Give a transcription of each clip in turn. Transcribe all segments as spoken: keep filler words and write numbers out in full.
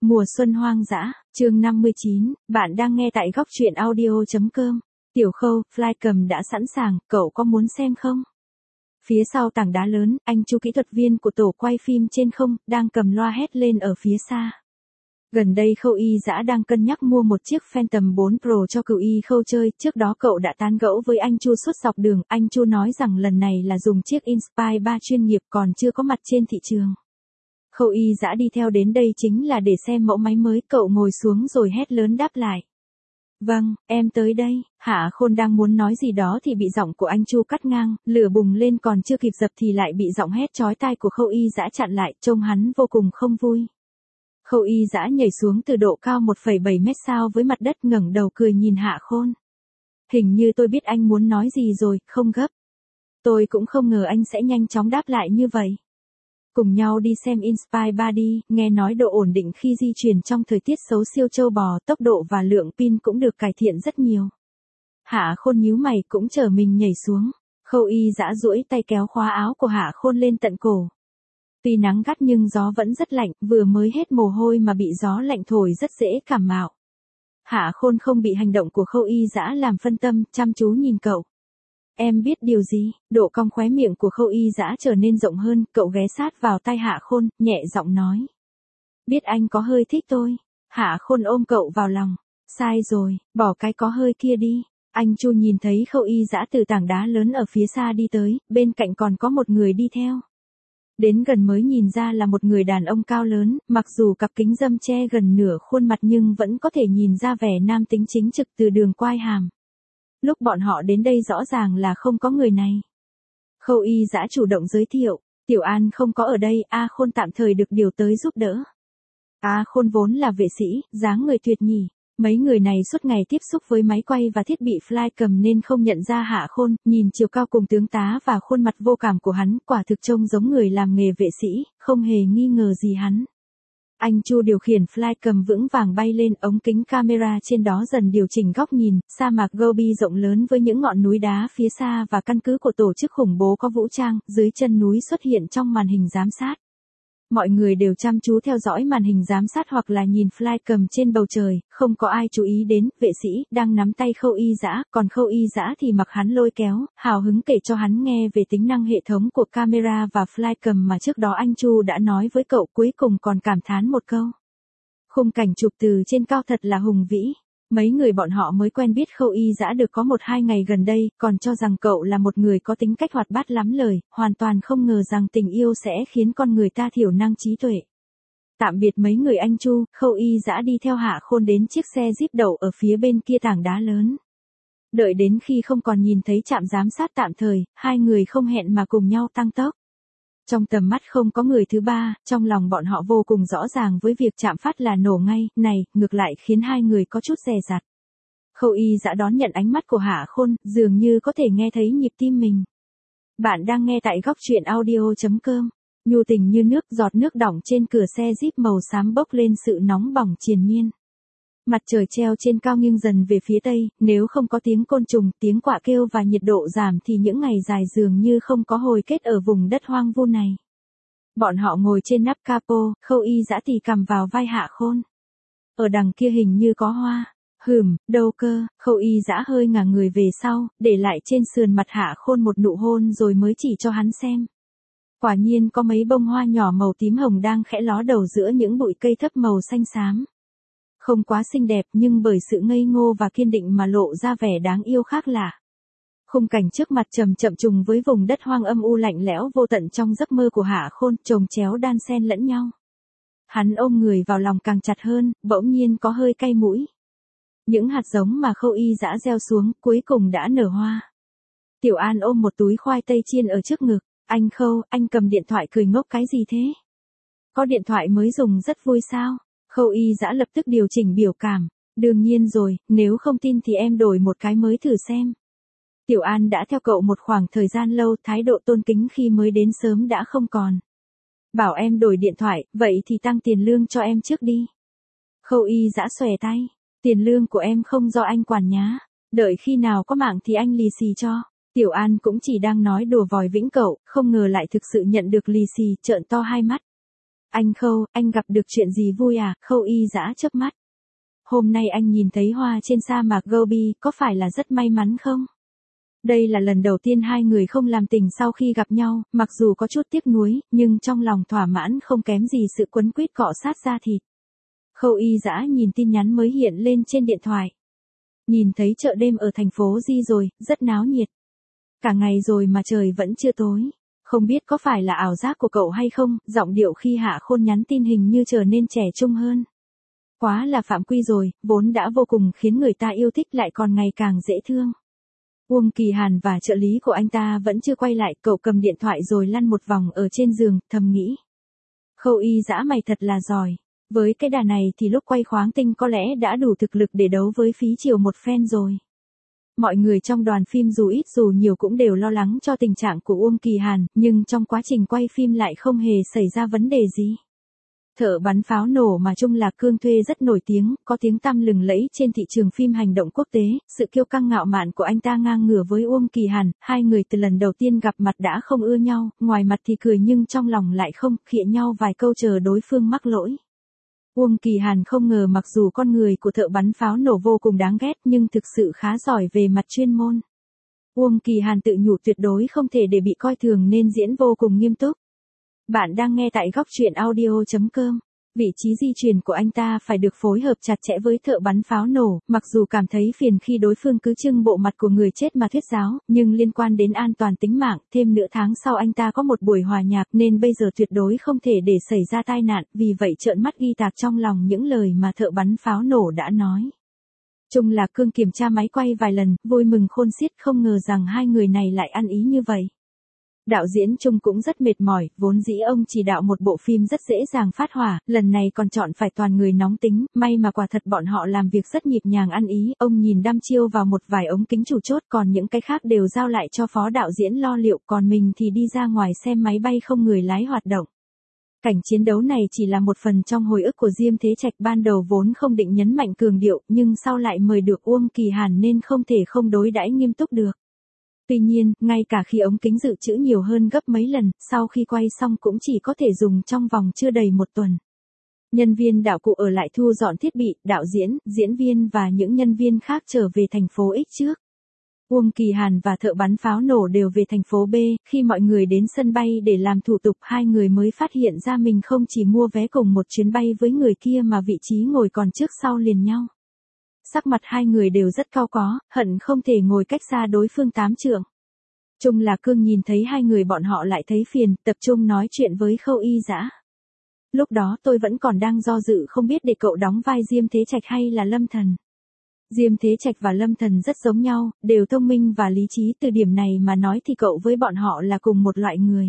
Mùa xuân hoang dã, chương năm mươi chín, bạn đang nghe tại góc truyện audio.com. Tiểu Khâu, Flycam đã sẵn sàng, cậu có muốn xem không? Phía sau tảng đá lớn, anh Chu kỹ thuật viên của tổ quay phim trên không, đang cầm loa hét lên ở phía xa. Gần đây Khâu Y Dã đang cân nhắc mua một chiếc Phantom bốn Pro cho cựu Y Khâu chơi, trước đó cậu đã tán gẫu với anh Chu suốt dọc đường, anh Chu nói rằng lần này là dùng chiếc Inspire ba chuyên nghiệp còn chưa có mặt trên thị trường. Khâu Y Dã đi theo đến đây chính là để xem mẫu máy mới, cậu ngồi xuống rồi hét lớn đáp lại. Vâng, em tới đây. Hạ Khôn đang muốn nói gì đó thì bị giọng của anh Chu cắt ngang, lửa bùng lên còn chưa kịp dập thì lại bị giọng hét chói tai của Khâu Y Dã chặn lại, trông hắn vô cùng không vui. Khâu Y Dã nhảy xuống từ độ cao một phẩy bảy mét sao với mặt đất, ngẩng đầu cười nhìn Hạ Khôn. Hình như tôi biết anh muốn nói gì rồi, không gấp. Tôi cũng không ngờ anh sẽ nhanh chóng đáp lại như vậy. Cùng nhau đi xem Inspire ba đi, nghe nói độ ổn định khi di chuyển trong thời tiết xấu siêu trâu bò, tốc độ và lượng pin cũng được cải thiện rất nhiều. Hạ Khôn nhíu mày cũng chờ mình nhảy xuống. Khâu Y Dã duỗi tay kéo khóa áo của Hạ Khôn lên tận cổ. Tuy nắng gắt nhưng gió vẫn rất lạnh, vừa mới hết mồ hôi mà bị gió lạnh thổi rất dễ cảm mạo. Hạ Khôn không bị hành động của Khâu Y Dã làm phân tâm, chăm chú nhìn cậu. Em biết điều gì? Độ cong khóe miệng của Khâu Y Dã trở nên rộng hơn, cậu ghé sát vào tai Hạ Khôn, nhẹ giọng nói. Biết anh có hơi thích tôi. Hạ Khôn ôm cậu vào lòng. Sai rồi, bỏ cái có hơi kia đi. Anh Chu nhìn thấy Khâu Y Dã từ tảng đá lớn ở phía xa đi tới, bên cạnh còn có một người đi theo. Đến gần mới nhìn ra là một người đàn ông cao lớn, mặc dù cặp kính râm che gần nửa khuôn mặt nhưng vẫn có thể nhìn ra vẻ nam tính chính trực từ đường quai hàm. Lúc bọn họ đến đây rõ ràng là không có người này. Khâu Y Dã chủ động giới thiệu, Tiểu An không có ở đây, A Khôn tạm thời được điều tới giúp đỡ. A Khôn vốn là vệ sĩ, dáng người tuyệt nhỉ. Mấy người này suốt ngày tiếp xúc với máy quay và thiết bị Flycam nên không nhận ra Hạ Khôn, nhìn chiều cao cùng tướng tá và khuôn mặt vô cảm của hắn, quả thực trông giống người làm nghề vệ sĩ, không hề nghi ngờ gì hắn. Anh Chu điều khiển Flycam vững vàng bay lên, ống kính camera trên đó dần điều chỉnh góc nhìn, sa mạc Gobi rộng lớn với những ngọn núi đá phía xa và căn cứ của tổ chức khủng bố có vũ trang, dưới chân núi xuất hiện trong màn hình giám sát. Mọi người đều chăm chú theo dõi màn hình giám sát hoặc là nhìn Flycam trên bầu trời, không có ai chú ý đến, vệ sĩ, đang nắm tay Khâu Y Dã, còn Khâu Y Dã thì mặc hắn lôi kéo, hào hứng kể cho hắn nghe về tính năng hệ thống của camera và Flycam mà trước đó anh Chu đã nói với cậu, cuối cùng còn cảm thán một câu. Khung cảnh chụp từ trên cao thật là hùng vĩ. Mấy người bọn họ mới quen biết Khâu Y Dã được có một hai ngày gần đây, còn cho rằng cậu là một người có tính cách hoạt bát lắm lời, hoàn toàn không ngờ rằng tình yêu sẽ khiến con người ta thiểu năng trí tuệ. Tạm biệt mấy người anh Chu, Khâu Y Dã đi theo Hạ Khôn đến chiếc xe Jeep đậu ở phía bên kia tảng đá lớn. Đợi đến khi không còn nhìn thấy trạm giám sát tạm thời, hai người không hẹn mà cùng nhau tăng tốc. Trong tầm mắt không có người thứ ba, trong lòng bọn họ vô cùng rõ ràng với việc chạm phát là nổ ngay, này, ngược lại khiến hai người có chút dè dặt. Khâu Y Dã đón nhận ánh mắt của Hạ Khôn, dường như có thể nghe thấy nhịp tim mình. Bạn đang nghe tại góc truyện audio.com. Nhu tình như nước, giọt nước đỏng trên cửa xe Jeep màu xám bốc lên sự nóng bỏng triền miên. Mặt trời treo trên cao nghiêng dần về phía tây, nếu không có tiếng côn trùng, tiếng quạ kêu và nhiệt độ giảm thì những ngày dài dường như không có hồi kết ở vùng đất hoang vu này. Bọn họ ngồi trên nắp capo, Khâu Y Dã tì cầm vào vai Hạ Khôn. Ở đằng kia hình như có hoa. Hừm, đâu cơ? Khâu Y Dã hơi ngả người về sau, để lại trên sườn mặt Hạ Khôn một nụ hôn rồi mới chỉ cho hắn xem. Quả nhiên có mấy bông hoa nhỏ màu tím hồng đang khẽ ló đầu giữa những bụi cây thấp màu xanh xám. Không quá xinh đẹp nhưng bởi sự ngây ngô và kiên định mà lộ ra vẻ đáng yêu khác lạ. Khung cảnh trước mặt chậm chậm trùng với vùng đất hoang âm u lạnh lẽo vô tận trong giấc mơ của Hạ Khôn, chồng chéo đan xen lẫn nhau. Hắn ôm người vào lòng càng chặt hơn, bỗng nhiên có hơi cay mũi. Những hạt giống mà Khâu Y Dã gieo xuống cuối cùng đã nở hoa. Tiểu An ôm một túi khoai tây chiên ở trước ngực. Anh Khâu, anh cầm điện thoại cười ngốc cái gì thế? Có điện thoại mới dùng rất vui sao? Khâu Y Dã lập tức điều chỉnh biểu cảm. Đương nhiên rồi, nếu không tin thì em đổi một cái mới thử xem. Tiểu An đã theo cậu một khoảng thời gian lâu, thái độ tôn kính khi mới đến sớm đã không còn. Bảo em đổi điện thoại, vậy thì tăng tiền lương cho em trước đi. Khâu Y Dã xòe tay. Tiền lương của em không do anh quản nhá. Đợi khi nào có mạng thì anh lì xì cho. Tiểu An cũng chỉ đang nói đùa vòi vĩnh cậu, không ngờ lại thực sự nhận được lì xì, trợn to hai mắt. Anh Khâu, anh gặp được chuyện gì vui à? Khâu Y Dã chớp mắt. Hôm nay anh nhìn thấy hoa trên sa mạc Gobi, có phải là rất may mắn không? Đây là lần đầu tiên hai người không làm tình sau khi gặp nhau, mặc dù có chút tiếc nuối, nhưng trong lòng thỏa mãn không kém gì sự quấn quýt cọ sát da thịt. Khâu Y Dã nhìn tin nhắn mới hiện lên trên điện thoại. Nhìn thấy chợ đêm ở thành phố Di rồi, rất náo nhiệt. Cả ngày rồi mà trời vẫn chưa tối. Không biết có phải là ảo giác của cậu hay không, giọng điệu khi Hạ Khôn nhắn tin hình như trở nên trẻ trung hơn. Quá là phạm quy rồi, vốn đã vô cùng khiến người ta yêu thích lại còn ngày càng dễ thương. Uông Kỳ Hàn và trợ lý của anh ta vẫn chưa quay lại, cậu cầm điện thoại rồi lăn một vòng ở trên giường, thầm nghĩ. Khâu Y Dã mày thật là giỏi. Với cái đà này thì lúc quay Khoáng Tinh có lẽ đã đủ thực lực để đấu với Phí Triều một phen rồi. Mọi người trong đoàn phim dù ít dù nhiều cũng đều lo lắng cho tình trạng của Uông Kỳ Hàn, nhưng trong quá trình quay phim lại không hề xảy ra vấn đề gì. Thợ bắn pháo nổ mà Trung Lạc Cương thuê rất nổi tiếng, có tiếng tăm lừng lẫy trên thị trường phim hành động quốc tế, sự kiêu căng ngạo mạn của anh ta ngang ngửa với Uông Kỳ Hàn, hai người từ lần đầu tiên gặp mặt đã không ưa nhau, ngoài mặt thì cười nhưng trong lòng lại không, khịa nhau vài câu chờ đối phương mắc lỗi. Uông Kỳ Hàn không ngờ mặc dù con người của thợ bắn pháo nổ vô cùng đáng ghét nhưng thực sự khá giỏi về mặt chuyên môn. Uông Kỳ Hàn tự nhủ tuyệt đối không thể để bị coi thường nên diễn vô cùng nghiêm túc. Bạn đang nghe tại góc truyện audio chấm com. Vị trí di chuyển của anh ta phải được phối hợp chặt chẽ với thợ bắn pháo nổ, mặc dù cảm thấy phiền khi đối phương cứ trưng bộ mặt của người chết mà thuyết giáo, nhưng liên quan đến an toàn tính mạng, thêm nửa tháng sau anh ta có một buổi hòa nhạc nên bây giờ tuyệt đối không thể để xảy ra tai nạn, vì vậy trợn mắt ghi tạc trong lòng những lời mà thợ bắn pháo nổ đã nói. Trung Lạc Cương kiểm tra máy quay vài lần, vui mừng khôn xiết không ngờ rằng hai người này lại ăn ý như vậy. Đạo diễn Trung cũng rất mệt mỏi, vốn dĩ ông chỉ đạo một bộ phim rất dễ dàng phát hỏa, lần này còn chọn phải toàn người nóng tính, may mà quả thật bọn họ làm việc rất nhịp nhàng ăn ý, ông nhìn đăm chiêu vào một vài ống kính chủ chốt còn những cái khác đều giao lại cho phó đạo diễn lo liệu, còn mình thì đi ra ngoài xem máy bay không người lái hoạt động. Cảnh chiến đấu này chỉ là một phần trong hồi ức của Diêm Thế Trạch, ban đầu vốn không định nhấn mạnh cường điệu, nhưng sau lại mời được Uông Kỳ Hàn nên không thể không đối đãi nghiêm túc được. Tuy nhiên, ngay cả khi ống kính dự trữ nhiều hơn gấp mấy lần, sau khi quay xong cũng chỉ có thể dùng trong vòng chưa đầy một tuần. Nhân viên đạo cụ ở lại thu dọn thiết bị, đạo diễn, diễn viên và những nhân viên khác trở về thành phố X trước. Uông Kỳ Hàn và thợ bắn pháo nổ đều về thành phố B, khi mọi người đến sân bay để làm thủ tục hai người mới phát hiện ra mình không chỉ mua vé cùng một chuyến bay với người kia mà vị trí ngồi còn trước sau liền nhau. Sắc mặt hai người đều rất cau có, hận không thể ngồi cách xa đối phương tám trượng. Trung Lạc Cương nhìn thấy hai người bọn họ lại thấy phiền, tập trung nói chuyện với Khâu Y Dã. Lúc đó tôi vẫn còn đang do dự không biết để cậu đóng vai Diêm Thế Trạch hay là Lâm Thần. Diêm Thế Trạch và Lâm Thần rất giống nhau, đều thông minh và lý trí, từ điểm này mà nói thì cậu với bọn họ là cùng một loại người.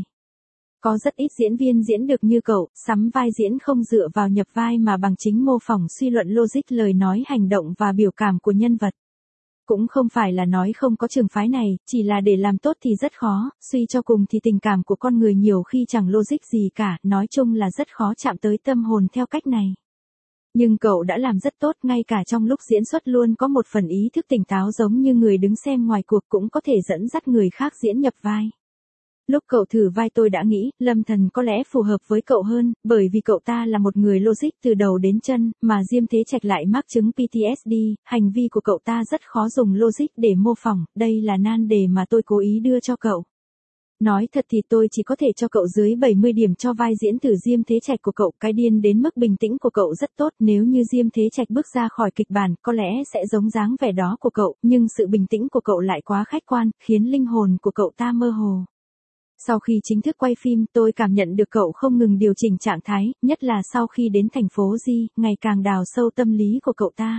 Có rất ít diễn viên diễn được như cậu, sắm vai diễn không dựa vào nhập vai mà bằng chính mô phỏng suy luận logic lời nói, hành động và biểu cảm của nhân vật. Cũng không phải là nói không có trường phái này, chỉ là để làm tốt thì rất khó, suy cho cùng thì tình cảm của con người nhiều khi chẳng logic gì cả, nói chung là rất khó chạm tới tâm hồn theo cách này. Nhưng cậu đã làm rất tốt, ngay cả trong lúc diễn xuất luôn có một phần ý thức tỉnh táo giống như người đứng xem ngoài cuộc cũng có thể dẫn dắt người khác diễn nhập vai. Lúc cậu thử vai tôi đã nghĩ, Lâm Thần có lẽ phù hợp với cậu hơn, bởi vì cậu ta là một người logic từ đầu đến chân, mà Diêm Thế Trạch lại mắc chứng pê tê ét đê, hành vi của cậu ta rất khó dùng logic để mô phỏng, đây là nan đề mà tôi cố ý đưa cho cậu. Nói thật thì tôi chỉ có thể cho cậu dưới bảy mươi điểm cho vai diễn thử Diêm Thế Trạch của cậu, cái điên đến mức bình tĩnh của cậu rất tốt, nếu như Diêm Thế Trạch bước ra khỏi kịch bản, có lẽ sẽ giống dáng vẻ đó của cậu, nhưng sự bình tĩnh của cậu lại quá khách quan, khiến linh hồn của cậu ta mơ hồ. Sau khi chính thức quay phim, tôi cảm nhận được cậu không ngừng điều chỉnh trạng thái, nhất là sau khi đến thành phố Di, ngày càng đào sâu tâm lý của cậu ta.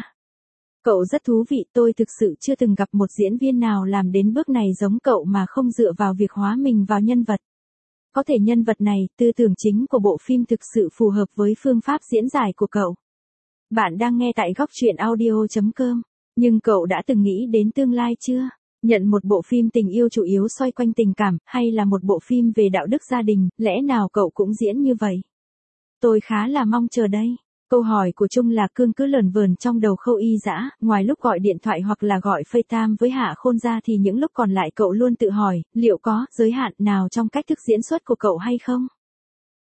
Cậu rất thú vị, tôi thực sự chưa từng gặp một diễn viên nào làm đến bước này giống cậu mà không dựa vào việc hóa mình vào nhân vật. Có thể nhân vật này, tư tưởng chính của bộ phim thực sự phù hợp với phương pháp diễn giải của cậu. Bạn đang nghe tại góc truyện audio chấm com, nhưng cậu đã từng nghĩ đến tương lai chưa? Nhận một bộ phim tình yêu chủ yếu xoay quanh tình cảm, hay là một bộ phim về đạo đức gia đình, lẽ nào cậu cũng diễn như vậy? Tôi khá là mong chờ đây. Câu hỏi của Trung Lạc Cương cứ lờn vờn trong đầu Khâu Y Dã, ngoài lúc gọi điện thoại hoặc là gọi FaceTime với Hạ Khôn ra thì những lúc còn lại cậu luôn tự hỏi, liệu có giới hạn nào trong cách thức diễn xuất của cậu hay không?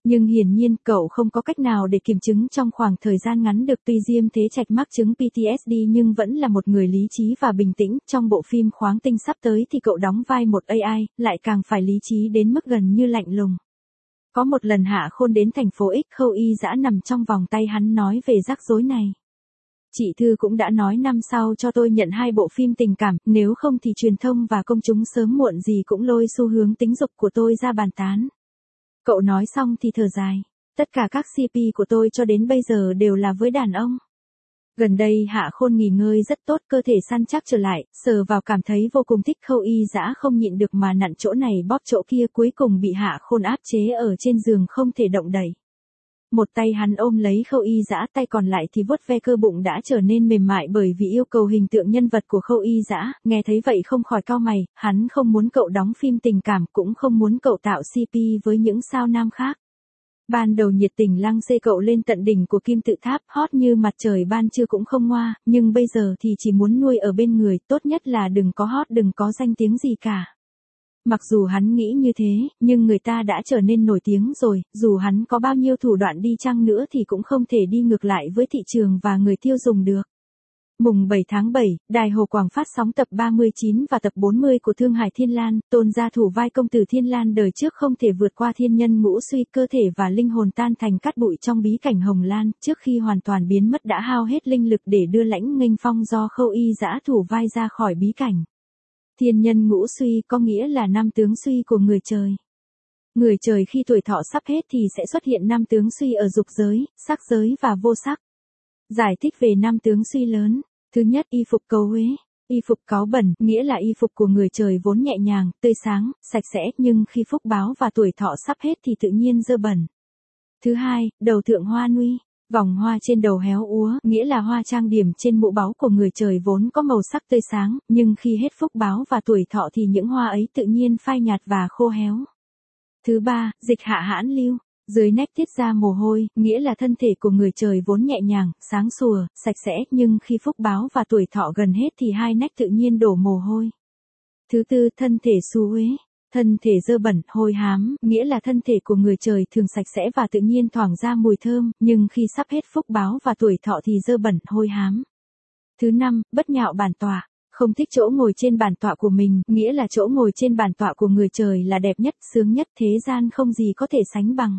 Nhưng hiển nhiên cậu không có cách nào để kiểm chứng trong khoảng thời gian ngắn được. Tuy Diêm Thế Trạch mắc chứng pê tê ét đê nhưng vẫn là một người lý trí và bình tĩnh. Trong bộ phim Khoáng Tinh sắp tới thì cậu đóng vai một a i, lại càng phải lý trí đến mức gần như lạnh lùng. Có một lần Hạ Khôn đến thành phố X, Khâu Y Dã nằm trong vòng tay hắn nói về rắc rối này. Chị Thư cũng đã nói năm sau cho tôi nhận hai bộ phim tình cảm, nếu không thì truyền thông và công chúng sớm muộn gì cũng lôi xu hướng tính dục của tôi ra bàn tán. Cậu nói xong thì thở dài. Tất cả các xê pê của tôi cho đến bây giờ đều là với đàn ông. Gần đây Hạ Khôn nghỉ ngơi rất tốt, cơ thể săn chắc trở lại, sờ vào cảm thấy vô cùng thích. Khâu Y Dã không nhịn được mà nặn chỗ này bóp chỗ kia, cuối cùng bị Hạ Khôn áp chế ở trên giường không thể động đậy. Một tay hắn ôm lấy Khâu Y Dã, tay còn lại thì vuốt ve cơ bụng đã trở nên mềm mại bởi vì yêu cầu hình tượng nhân vật của Khâu Y Dã. Nghe thấy vậy không khỏi cau mày, hắn không muốn cậu đóng phim tình cảm, cũng không muốn cậu tạo xê pê với những sao nam khác. Ban đầu nhiệt tình lăng xê cậu lên tận đỉnh của kim tự tháp, hot như mặt trời ban trưa cũng không ngoa, nhưng bây giờ thì chỉ muốn nuôi ở bên người, tốt nhất là đừng có hot, đừng có danh tiếng gì cả. Mặc dù hắn nghĩ như thế, nhưng người ta đã trở nên nổi tiếng rồi, dù hắn có bao nhiêu thủ đoạn đi chăng nữa thì cũng không thể đi ngược lại với thị trường và người tiêu dùng được. Mùng bảy tháng bảy, Đài Hồ Quảng phát sóng tập ba mươi chín và tập bốn mươi của Thương Hải Thiên Lan, Tôn gia thủ vai công tử Thiên Lan đời trước không thể vượt qua thiên nhân ngũ suy, cơ thể và linh hồn tan thành cát bụi trong bí cảnh Hồng Lan, trước khi hoàn toàn biến mất đã hao hết linh lực để đưa Lãnh Nghênh Phong do Khâu Y Dã thủ vai ra khỏi bí cảnh. Thiên nhân ngũ suy có nghĩa là năm tướng suy của người trời. Người trời khi tuổi thọ sắp hết thì sẽ xuất hiện năm tướng suy ở dục giới, sắc giới và vô sắc. Giải thích về năm tướng suy lớn. Thứ nhất, y phục cấu uế. Y phục cáu bẩn, nghĩa là y phục của người trời vốn nhẹ nhàng, tươi sáng, sạch sẽ, nhưng khi phúc báo và tuổi thọ sắp hết thì tự nhiên dơ bẩn. Thứ hai, đầu thượng hoa nuy. Vòng hoa trên đầu héo úa, nghĩa là hoa trang điểm trên mũ báu của người trời vốn có màu sắc tươi sáng, nhưng khi hết phúc báo và tuổi thọ thì những hoa ấy tự nhiên phai nhạt và khô héo. Thứ ba, dịch hạ hãn lưu. Dưới nách tiết ra mồ hôi, nghĩa là thân thể của người trời vốn nhẹ nhàng, sáng sủa, sạch sẽ, nhưng khi phúc báo và tuổi thọ gần hết thì hai nách tự nhiên đổ mồ hôi. Thứ tư, thân thể xú uế. Thân thể dơ bẩn, hôi hám, nghĩa là thân thể của người trời thường sạch sẽ và tự nhiên thoảng ra mùi thơm, nhưng khi sắp hết phúc báo và tuổi thọ thì dơ bẩn, hôi hám. Thứ năm, bất nhạo bản tọa. Không thích chỗ ngồi trên bàn tọa của mình, nghĩa là chỗ ngồi trên bàn tọa của người trời là đẹp nhất, sướng nhất, thế gian không gì có thể sánh bằng.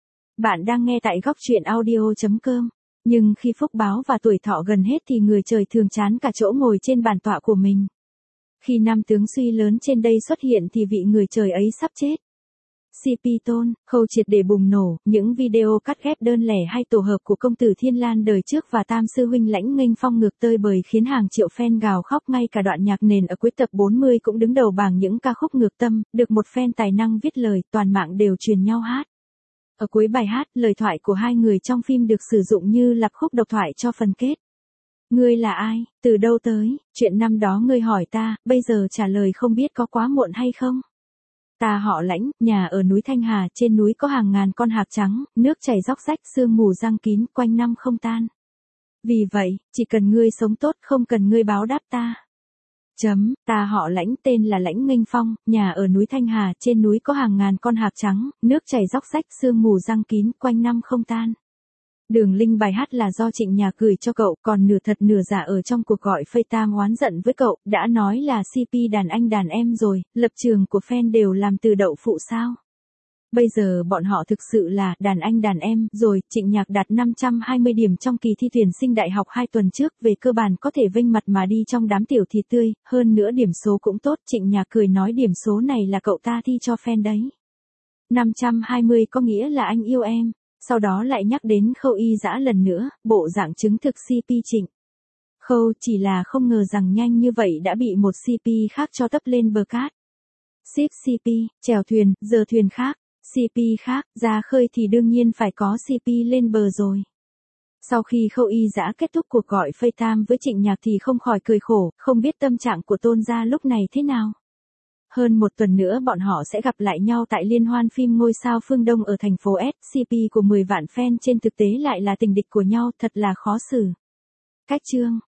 Bạn đang nghe tại góc truyện audio chấm com. Nhưng khi phúc báo và tuổi thọ gần hết thì người trời thường chán cả chỗ ngồi trên bàn tọa của mình. Khi năm tướng suy lớn trên đây xuất hiện thì vị người trời ấy sắp chết. xê pê Tôn, Khâu triệt để bùng nổ, những video cắt ghép đơn lẻ hay tổ hợp của công tử Thiên Lan đời trước và tam sư huynh Lãnh Nghênh Phong ngược tơi bời khiến hàng triệu fan gào khóc, ngay cả đoạn nhạc nền ở cuối tập bốn mươi cũng đứng đầu bảng những ca khúc ngược tâm, được một fan tài năng viết lời, toàn mạng đều truyền nhau hát. Ở cuối bài hát, lời thoại của hai người trong phim được sử dụng như lặp khúc độc thoại cho phần kết. Ngươi là ai, từ đâu tới, chuyện năm đó ngươi hỏi ta, bây giờ trả lời không biết có quá muộn hay không? Ta họ Lãnh, nhà ở núi Thanh Hà, trên núi có hàng ngàn con hạc trắng, nước chảy róc rách, sương mù giăng kín, quanh năm không tan. Vì vậy, chỉ cần ngươi sống tốt, không cần ngươi báo đáp ta. Chấm, ta họ Lãnh, tên là Lãnh Nghênh Phong, nhà ở núi Thanh Hà, trên núi có hàng ngàn con hạc trắng, nước chảy róc rách, sương mù giăng kín, quanh năm không tan. Đường link bài hát là do Trịnh Nhạc gửi cho cậu, còn nửa thật nửa giả ở trong cuộc gọi FaceTime oán giận với cậu, đã nói là xê pê đàn anh đàn em rồi, lập trường của fan đều làm từ đậu phụ sao. Bây giờ bọn họ thực sự là đàn anh đàn em rồi. Trịnh Nhạc đạt năm trăm hai mươi điểm trong kỳ thi tuyển sinh đại học hai tuần trước, về cơ bản có thể vênh mặt mà đi trong đám tiểu thịt tươi, hơn nữa điểm số cũng tốt. Trịnh Nhạc cười nói điểm số này là cậu ta thi cho fan đấy. năm trăm hai mươi có nghĩa là anh yêu em. Sau đó lại nhắc đến Khâu Y Dã lần nữa, bộ dạng chứng thực xê pê Trịnh. Khâu chỉ là không ngờ rằng nhanh như vậy đã bị một xê pê khác cho tấp lên bờ cát. Ship xê pê, chèo thuyền, giờ thuyền khác, xê pê khác, ra khơi thì đương nhiên phải có xê pê lên bờ rồi. Sau khi Khâu Y Dã kết thúc cuộc gọi FaceTime với Trịnh Nhạc thì không khỏi cười khổ, không biết tâm trạng của Tôn gia lúc này thế nào. Hơn một tuần nữa bọn họ sẽ gặp lại nhau tại liên hoan phim Ngôi sao Phương Đông ở thành phố S. xê pê của mười vạn fan trên thực tế lại là tình địch của nhau, thật là khó xử. Cách chương